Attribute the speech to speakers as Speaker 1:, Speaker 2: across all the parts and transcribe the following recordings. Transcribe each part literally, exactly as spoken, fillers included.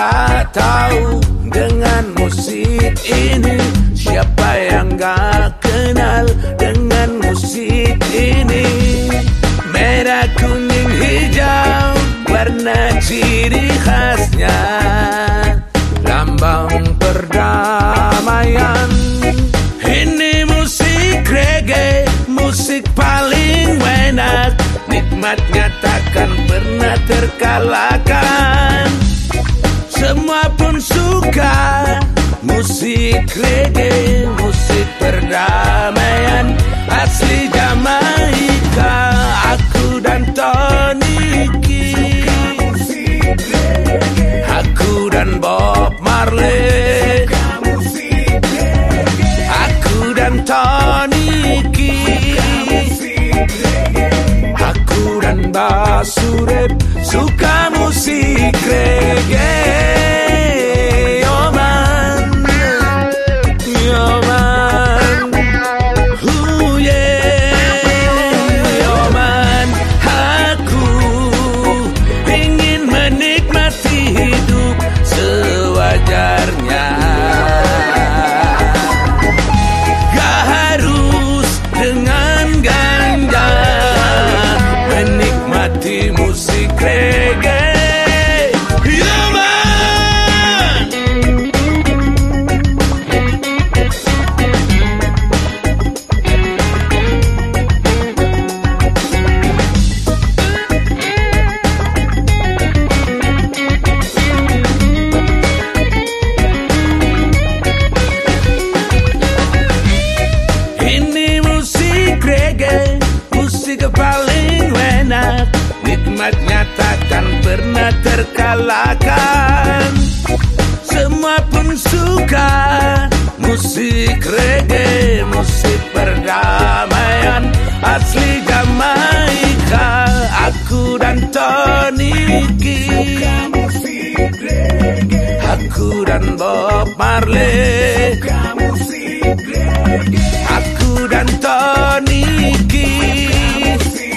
Speaker 1: gak tahu dengan musik ini? Siapa yang gak kenal dengan musik ini? Merah, kuning, hijau, warna ciri khasnya, lambang perdamaian. Ini musik reggae, musik paling enak, nikmatnya takkan pernah terkalahkan. Semua pun suka musik reggae, musik perdamaian asli Jamaika. Aku dan Tony Key, aku dan Bob Marley, aku dan Tony Key, aku dan Basurep suka musik reggae. Musik reggae, yeah man. Ini musik reggae, musik paling enak, nikmatnya takkan pernah terkalahkan. Semua pun suka musik reggae, musik perdamaian asli Jamaika. Aku dan Tony Key, aku dan Bob Marley, aku dan Tony Key,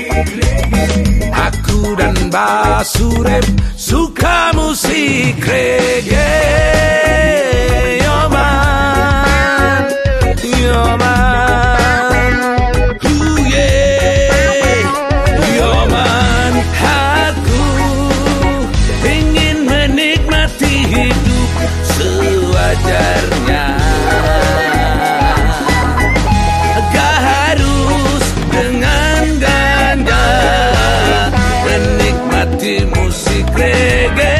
Speaker 1: aku dan Basurep suka musik reggae. Yo man, yo man, ooh yeah, yo man. Aku ingin menikmati hidup sewajarnya, gak harus dengan ganja, menikmati musik reggae.